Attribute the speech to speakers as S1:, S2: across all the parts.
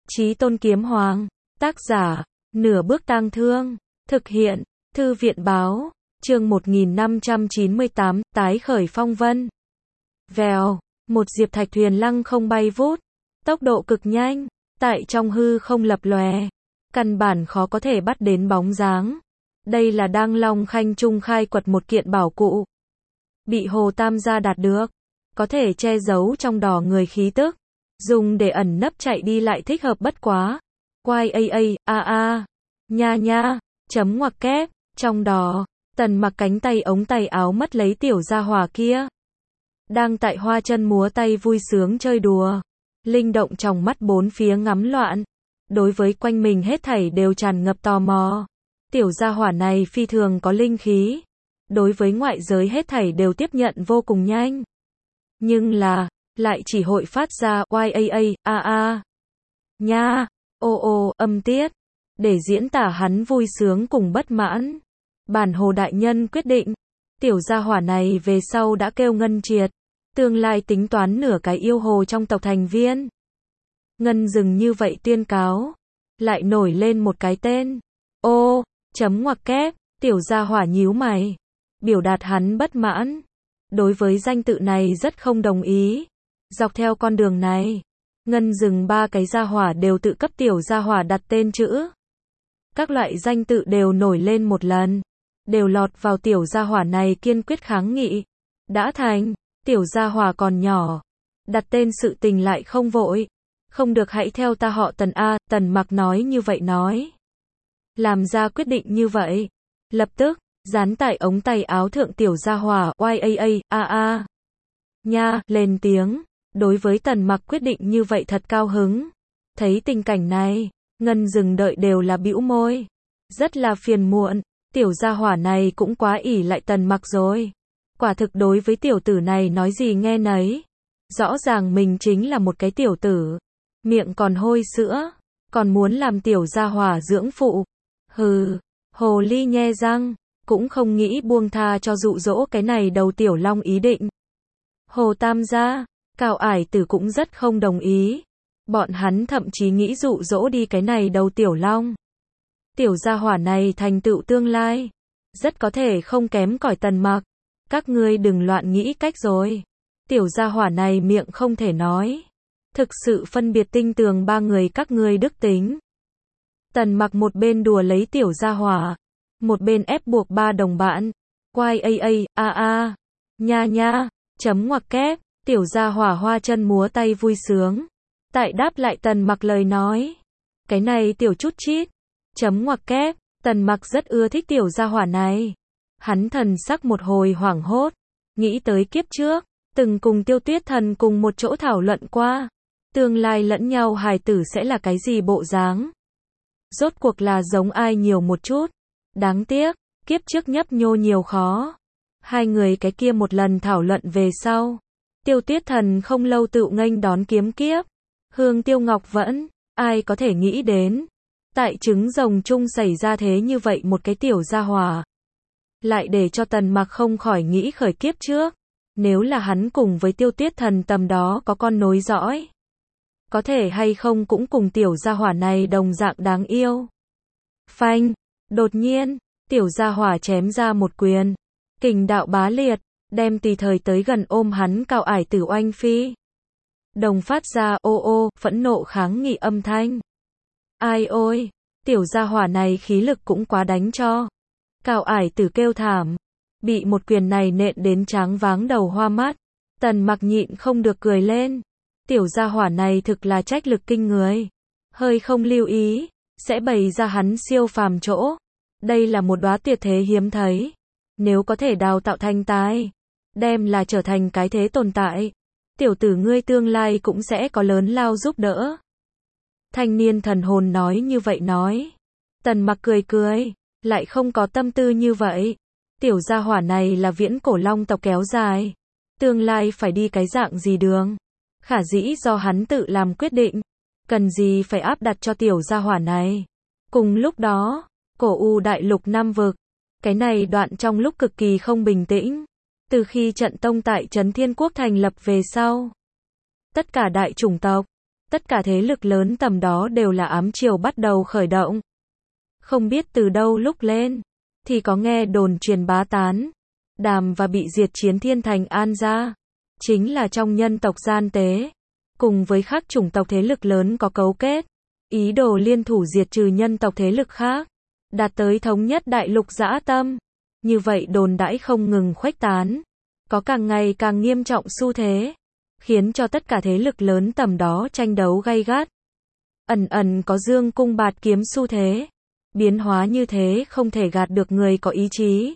S1: Chí Tôn Kiếm Hoàng. Tác giả, Nửa Bước Tang Thương. Thực hiện, Thư viện Báo. Chương 1598, tái khởi phong vân. Vèo, một diệp thạch thuyền lăng không bay vút. Tốc độ cực nhanh, tại trong hư không lập lòe. Căn bản khó có thể bắt đến bóng dáng. Đây là đang Long Khanh Trung khai quật một kiện bảo cụ. Bị Hồ Tam gia đạt được. Có thể che giấu trong đỏ người khí tức. Dùng để ẩn nấp chạy đi lại thích hợp bất quá. Quai nha nha, chấm ngoặc kép, trong đó, Tần Mặc cánh tay ống tay áo mất lấy tiểu gia hỏa kia. Đang tại hoa chân múa tay vui sướng chơi đùa. Linh động trong mắt bốn phía ngắm loạn. Đối với quanh mình hết thảy đều tràn ngập tò mò. Tiểu gia hỏa này phi thường có linh khí. Đối với ngoại giới hết thảy đều tiếp nhận vô cùng nhanh. Nhưng là, lại chỉ hội phát ra nha, âm tiết. Để diễn tả hắn vui sướng cùng bất mãn. Bản Hồ đại nhân quyết định. Tiểu gia hỏa này về sau đã kêu Ngân Triệt. Tương lai tính toán nửa cái yêu hồ trong tộc thành viên. Ngân dừng như vậy tuyên cáo. Lại nổi lên một cái tên. Chấm ngoặc kép, tiểu gia hỏa nhíu mày. Biểu đạt hắn bất mãn. Đối với danh tự này rất không đồng ý. Dọc theo con đường này, Ngân dừng ba cái gia hỏa đều tự cấp tiểu gia hỏa đặt tên chữ. Các loại danh tự đều nổi lên một lần. Đều lọt vào tiểu gia hỏa này kiên quyết kháng nghị. Đã thành, tiểu gia hỏa còn nhỏ. Đặt tên sự tình lại không vội. Không được hãy theo ta họ Tần A, Tần Mặc nói như vậy nói. Làm ra quyết định như vậy. Lập tức, dán tại ống tay áo thượng tiểu gia hỏa nha, lên tiếng. Đối với Tần Mặc quyết định như vậy thật cao hứng. Thấy tình cảnh này, Ngân dừng đợi đều là bĩu môi. Rất là phiền muộn, tiểu gia hỏa này cũng quá ỷ lại Tần Mặc rồi. Quả thực đối với tiểu tử này nói gì nghe nấy. Rõ ràng mình chính là một cái tiểu tử. Miệng còn hôi sữa, còn muốn làm tiểu gia hỏa dưỡng phụ. Hừ, hồ ly nhe răng, cũng không nghĩ buông tha cho dụ dỗ cái này đầu tiểu long ý định. Hồ Tam gia, Cao Ải Tử cũng rất không đồng ý. Bọn hắn thậm chí nghĩ dụ dỗ đi cái này đầu tiểu long. Tiểu gia hỏa này thành tựu tương lai. Rất có thể không kém cỏi Tần Mặc. Các ngươi đừng loạn nghĩ cách rồi. Tiểu gia hỏa này miệng không thể nói. Thực sự phân biệt tinh tường ba người các ngươi đức tính. Tần Mặc một bên đùa lấy tiểu gia hỏa. Một bên ép buộc ba đồng bạn. Quai nha nha, chấm ngoặc kép. Tiểu gia hỏa hoa chân múa tay vui sướng. Tại đáp lại Tần Mặc lời nói. Cái này tiểu chút chít. Chấm ngoặc kép. Tần Mặc rất ưa thích tiểu gia hỏa này. Hắn thần sắc một hồi hoảng hốt. Nghĩ tới kiếp trước. Từng cùng Tiêu Tuyết Thần cùng một chỗ thảo luận qua. Tương lai lẫn nhau hài tử sẽ là cái gì bộ dáng. Rốt cuộc là giống ai nhiều một chút. Đáng tiếc, kiếp trước nhấp nhô nhiều khó. Hai người cái kia một lần thảo luận về sau. Tiêu Tuyết Thần không lâu tự nghênh đón kiếm kiếp. Hương Tiêu Ngọc Vẫn, ai có thể nghĩ đến. Tại trứng rồng chung xảy ra thế như vậy một cái tiểu gia hỏa. Lại để cho Tần Mặc không khỏi nghĩ khởi kiếp trước. Nếu là hắn cùng với Tiêu Tuyết Thần tầm đó có con nối dõi. Có thể hay không cũng cùng tiểu gia hỏa này đồng dạng đáng yêu. Phanh, đột nhiên, tiểu gia hỏa chém ra một quyền. Kình đạo bá liệt, đem tùy thời tới gần ôm hắn Cao Ải Tử oanh phi. Đồng phát ra phẫn nộ kháng nghị âm thanh. Ai ôi, tiểu gia hỏa này khí lực cũng quá đánh cho. Cao Ải Tử kêu thảm. Bị một quyền này nện đến tráng váng đầu hoa mắt. Tần Mặc nhịn không được cười lên. Tiểu gia hỏa này thực là trách lực kinh người. Hơi không lưu ý, sẽ bày ra hắn siêu phàm chỗ. Đây là một đóa tuyệt thế hiếm thấy. Nếu có thể đào tạo thành tài, đem là trở thành cái thế tồn tại. Tiểu tử ngươi tương lai cũng sẽ có lớn lao giúp đỡ. Thanh niên thần hồn nói như vậy nói. Tần Mặc cười cười, lại không có tâm tư như vậy. Tiểu gia hỏa này là viễn cổ long tộc kéo dài. Tương lai phải đi cái dạng gì đường. Khả dĩ do hắn tự làm quyết định. Cần gì phải áp đặt cho tiểu gia hỏa này. Cùng lúc đó, cổ U đại lục Nam vực. Cái này đoạn trong lúc cực kỳ không bình tĩnh. Từ khi trận tông tại Trấn Thiên Quốc thành lập về sau. Tất cả đại chủng tộc, tất cả thế lực lớn tầm đó đều là ám triều bắt đầu khởi động. Không biết từ đâu lúc lên, thì có nghe đồn truyền bá tán, Đàm và bị diệt chiến thiên thành An gia, chính là trong nhân tộc gian tế, cùng với các chủng tộc thế lực lớn có cấu kết, ý đồ liên thủ diệt trừ nhân tộc thế lực khác, đạt tới thống nhất đại lục dã tâm. Như vậy đồn đãi không ngừng khuếch tán, có càng ngày càng nghiêm trọng xu thế, khiến cho tất cả thế lực lớn tầm đó tranh đấu gay gắt. Ẩn ẩn có dương cung bạt kiếm xu thế, biến hóa như thế không thể gạt được người có ý chí.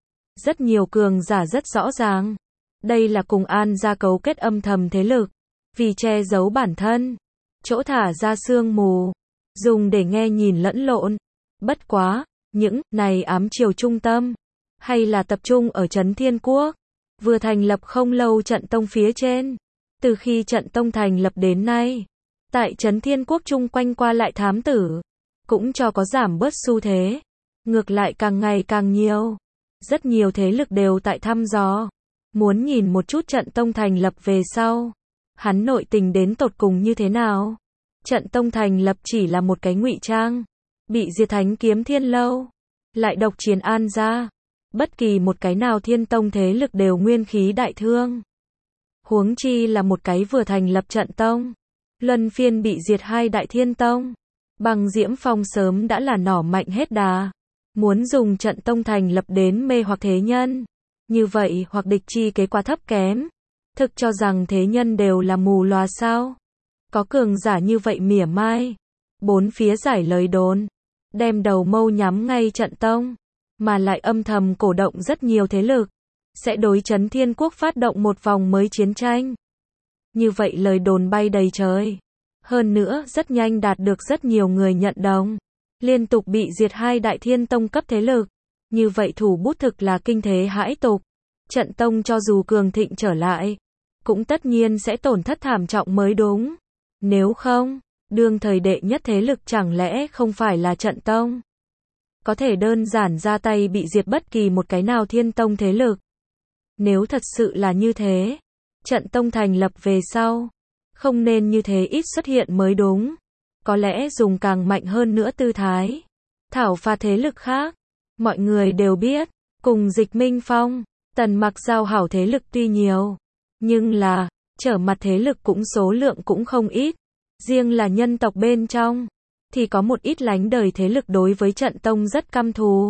S1: Rất nhiều cường giả rất rõ ràng, đây là cùng An gia cấu kết âm thầm thế lực, vì che giấu bản thân, chỗ thả ra sương mù, dùng để nghe nhìn lẫn lộn. Bất quá, những này ám triều trung tâm, hay là tập trung ở Trấn Thiên Quốc, vừa thành lập không lâu trận tông phía trên. Từ khi trận tông thành lập đến nay, tại Trấn Thiên Quốc chung quanh qua lại thám tử, cũng cho có giảm bớt xu thế, ngược lại càng ngày càng nhiều. Rất nhiều thế lực đều tại thăm dò, muốn nhìn một chút trận tông thành lập về sau, hắn nội tình đến tột cùng như thế nào. Trận tông thành lập chỉ là một cái ngụy trang, bị diệt Thánh Kiếm Thiên lâu, lại độc chiến An gia, bất kỳ một cái nào thiên tông thế lực đều nguyên khí đại thương. Huống chi là một cái vừa thành lập trận tông, luân phiên bị diệt hai đại thiên tông. Bằng Diễm Phong sớm đã là nỏ mạnh hết đà, muốn dùng trận tông thành lập đến mê hoặc thế nhân. Như vậy hoặc địch chi kế quá thấp kém, thực cho rằng thế nhân đều là mù lòa sao. Có cường giả như vậy mỉa mai, bốn phía giải lời đồn, đem đầu mâu nhắm ngay trận tông, mà lại âm thầm cổ động rất nhiều thế lực, sẽ đối Trấn Thiên Quốc phát động một vòng mới chiến tranh. Như vậy lời đồn bay đầy trời. Hơn nữa rất nhanh đạt được rất nhiều người nhận đồng. Liên tục bị diệt hai đại thiên tông cấp thế lực. Như vậy thủ bút thực là kinh thế hãi tục. Trận tông cho dù cường thịnh trở lại, cũng tất nhiên sẽ tổn thất thảm trọng mới đúng. Nếu không, đương thời đệ nhất thế lực chẳng lẽ không phải là trận tông? Có thể đơn giản ra tay bị diệt bất kỳ một cái nào thiên tông thế lực. Nếu thật sự là như thế, trận tông thành lập về sau, không nên như thế ít xuất hiện mới đúng. Có lẽ dùng càng mạnh hơn nữa tư thái, thảo phạt thế lực khác. Mọi người đều biết, cùng Dịch Minh Phong, Tần Mặc giao hảo thế lực tuy nhiều, nhưng là, trở mặt thế lực cũng số lượng cũng không ít. Riêng là nhân tộc bên trong, thì có một ít lánh đời thế lực đối với trận tông rất căm thù.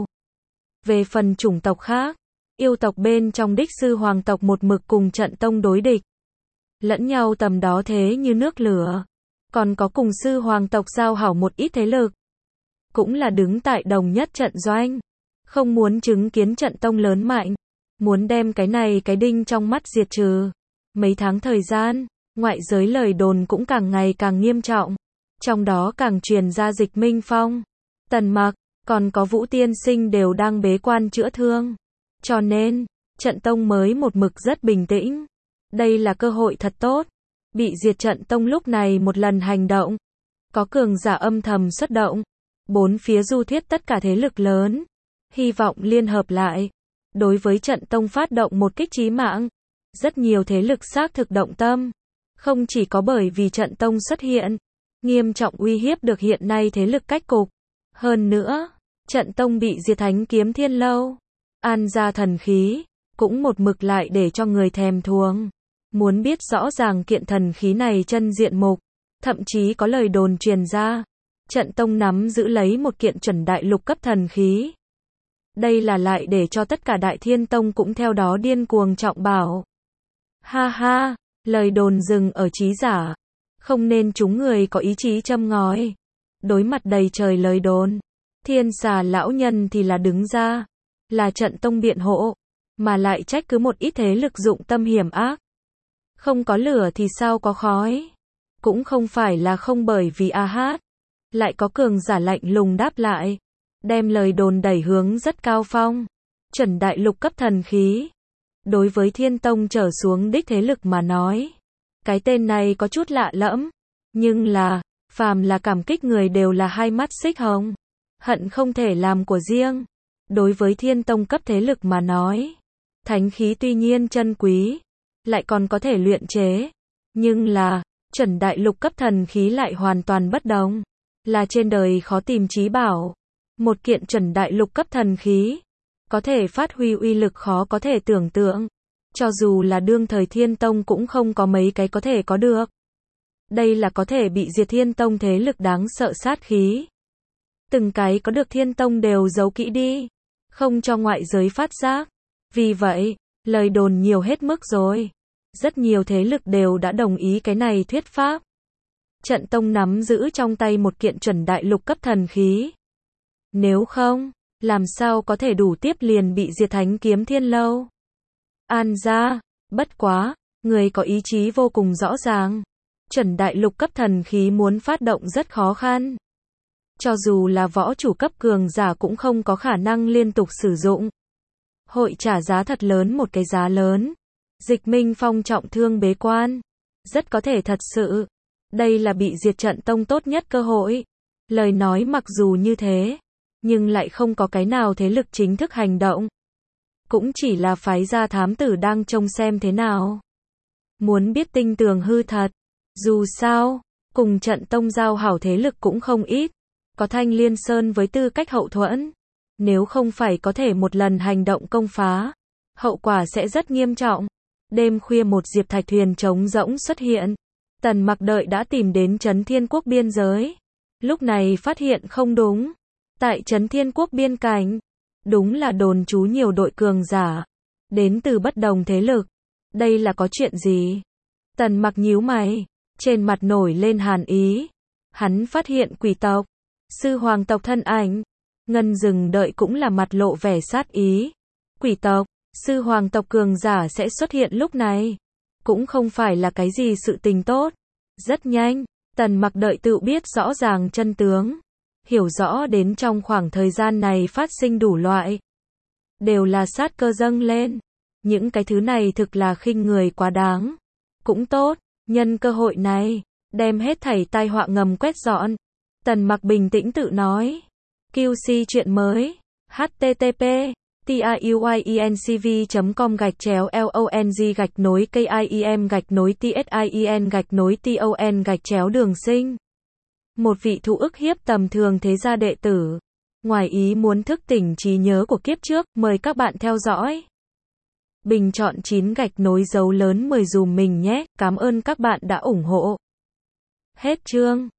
S1: Về phần chủng tộc khác, yêu tộc bên trong đích sư hoàng tộc một mực cùng trận tông đối địch. Lẫn nhau tầm đó thế như nước lửa. Còn có cùng sư hoàng tộc giao hảo một ít thế lực, cũng là đứng tại đồng nhất trận doanh, không muốn chứng kiến trận tông lớn mạnh, muốn đem cái này cái đinh trong mắt diệt trừ. Mấy tháng thời gian, ngoại giới lời đồn cũng càng ngày càng nghiêm trọng, trong đó càng truyền ra Dịch Minh Phong, Tần Mặc, còn có Vũ Tiên Sinh đều đang bế quan chữa thương. Cho nên, trận tông mới một mực rất bình tĩnh. Đây là cơ hội thật tốt. Bị diệt trận tông lúc này một lần hành động, có cường giả âm thầm xuất động, bốn phía du thuyết tất cả thế lực lớn, hy vọng liên hợp lại, đối với trận tông phát động một kích chí mạng. Rất nhiều thế lực xác thực động tâm, không chỉ có bởi vì trận tông xuất hiện, nghiêm trọng uy hiếp được hiện nay thế lực cách cục. Hơn nữa, trận tông bị diệt Thánh Kiếm Thiên lâu, An gia thần khí, cũng một mực lại để cho người thèm thuồng. Muốn biết rõ ràng kiện thần khí này chân diện mục, thậm chí có lời đồn truyền ra, trận tông nắm giữ lấy một kiện chuẩn đại lục cấp thần khí. Đây là lại để cho tất cả đại thiên tông cũng theo đó điên cuồng trọng bảo. Ha ha, lời đồn dừng ở trí giả, không nên chúng người có ý chí châm ngòi. Đối mặt đầy trời lời đồn, Thiên Xà lão nhân thì là đứng ra, là trận tông biện hộ, mà lại trách cứ một ít thế lực dụng tâm hiểm ác. Không có lửa thì sao có khói. Cũng không phải là không bởi vì hát. Lại có cường giả lạnh lùng đáp lại, đem lời đồn đẩy hướng rất cao phong. Chuẩn đại lục cấp thần khí. Đối với thiên tông trở xuống đích thế lực mà nói, cái tên này có chút lạ lẫm. Nhưng là, phàm là cảm kích người đều là hai mắt xích hồng, hận không thể làm của riêng. Đối với thiên tông cấp thế lực mà nói, thánh khí tuy nhiên chân quý, lại còn có thể luyện chế, nhưng là, Chuẩn đại lục cấp thần khí lại hoàn toàn bất đồng. Là trên đời khó tìm chí bảo. Một kiện chuẩn đại lục cấp thần khí, có thể phát huy uy lực khó có thể tưởng tượng. Cho dù là đương thời Thiên Tông cũng không có mấy cái có thể có được. Đây là có thể bị diệt Thiên Tông thế lực đáng sợ sát khí. Từng cái có được Thiên Tông đều giấu kỹ đi, không cho ngoại giới phát giác. Vì vậy, lời đồn nhiều hết mức rồi. Rất nhiều thế lực đều đã đồng ý cái này thuyết pháp. Trận Tông nắm giữ trong tay một kiện chuẩn đại lục cấp thần khí. Nếu không, làm sao có thể đủ tiếp liền bị diệt Thánh Kiếm Thiên Lâu. An gia, bất quá, người có ý chí vô cùng rõ ràng. Chuẩn đại lục cấp thần khí muốn phát động rất khó khăn. Cho dù là võ chủ cấp cường giả cũng không có khả năng liên tục sử dụng. Hội trả giá thật lớn, một cái giá lớn. Dịch Minh Phong trọng thương bế quan. Rất có thể thật sự. Đây là bị diệt Trận Tông tốt nhất cơ hội. Lời nói mặc dù như thế, nhưng lại không có cái nào thế lực chính thức hành động. Cũng chỉ là phái gia thám tử đang trông xem thế nào. Muốn biết tinh tường hư thật. Dù sao, cùng Trận Tông giao hảo thế lực cũng không ít. Có Thanh Liên Sơn với tư cách hậu thuẫn. Nếu không phải có thể một lần hành động công phá, hậu quả sẽ rất nghiêm trọng. Đêm khuya một diệp thạch thuyền trống rỗng xuất hiện. Tần Mặc đợi đã tìm đến Trấn Thiên Quốc biên giới. Lúc này phát hiện không đúng. Tại Trấn Thiên Quốc biên cảnh, đúng là đồn trú nhiều đội cường giả, đến từ bất đồng thế lực. Đây là có chuyện gì? Tần Mặc nhíu mày, trên mặt nổi lên hàn ý. Hắn phát hiện quỷ tộc, sư hoàng tộc thân ảnh. Ngân Dừng đợi cũng là mặt lộ vẻ sát ý. Quỷ tộc, sư hoàng tộc cường giả sẽ xuất hiện lúc này, cũng không phải là cái gì sự tình tốt. Rất nhanh, Tần Mặc đợi tự biết rõ ràng chân tướng. Hiểu rõ đến trong khoảng thời gian này phát sinh đủ loại. Đều là sát cơ dâng lên. Những cái thứ này thực là khinh người quá đáng. Cũng tốt, nhân cơ hội này, đem hết thảy tai họa ngầm quét dọn. Tần Mặc bình tĩnh tự nói. QC chuyện mới. http tiuyenc.com/long-kim-tin-ton-đường sinh. Một vị thụ ức hiếp tầm thường thế gia đệ tử, ngoài ý muốn thức tỉnh trí nhớ của kiếp trước, mời các bạn theo dõi. Bình chọn 9 gạch nối dấu lớn 10 dùm mình nhé, cảm ơn các bạn đã ủng hộ. Hết chương.